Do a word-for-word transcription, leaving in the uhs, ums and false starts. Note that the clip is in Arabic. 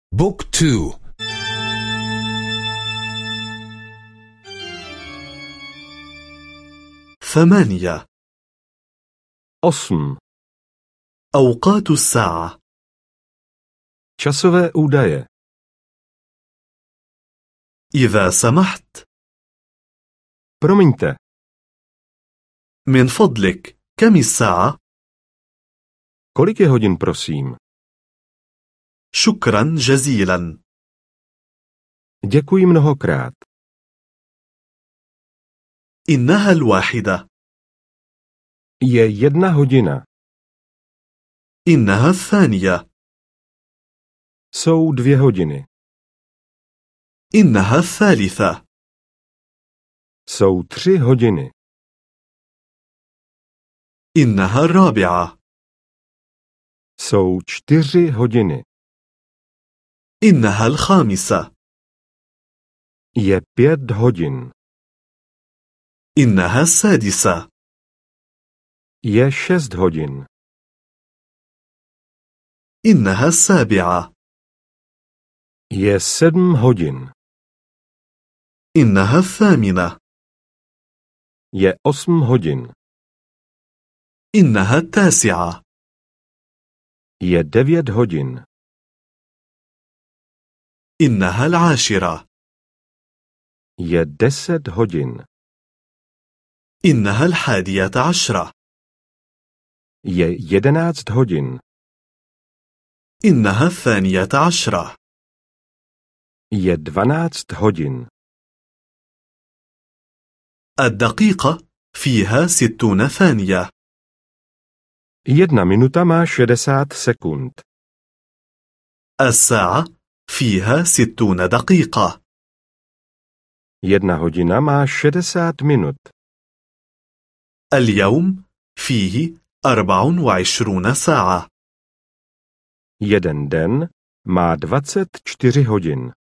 بوك تو. ثمانية. osm. أوقات الساعة. Časové údaje. إذا سمحت. Promiňte. من فضلك، كم الساعة؟ Kolik je hodin, prosím? شكرا جزيلا. Děkuji mnohokrát. إنها الواحدة. Je jedna hodina. إنها الثانية. Jsou dvě hodiny. إنها الثالثة. Jsou tři hodiny. إنها الرابعة. Jsou čtyři hodiny. إنها الخامسة. Je pět hodin. إنها السادسة. Je šest hodin. إنها السابعة. Je sedm hodin. إنها الثامنة. Je osm hodin. إنها التاسعة. Je devět hodin. إنها العاشرة. Je deset hodin. إنها الحادية عشرة. Je jedenáct hodin. إنها الثانية عشرة. Je dvanáct hodin. الدقيقة فيها ستون ثانية. Jedna minuta má šedesát sekund. الساعة فيها ستون دقيقة. Jedna hodina má šedesát minut. اليوم فيه أربع وعشرون ساعة. Jeden den má dvacet čtyři hodin.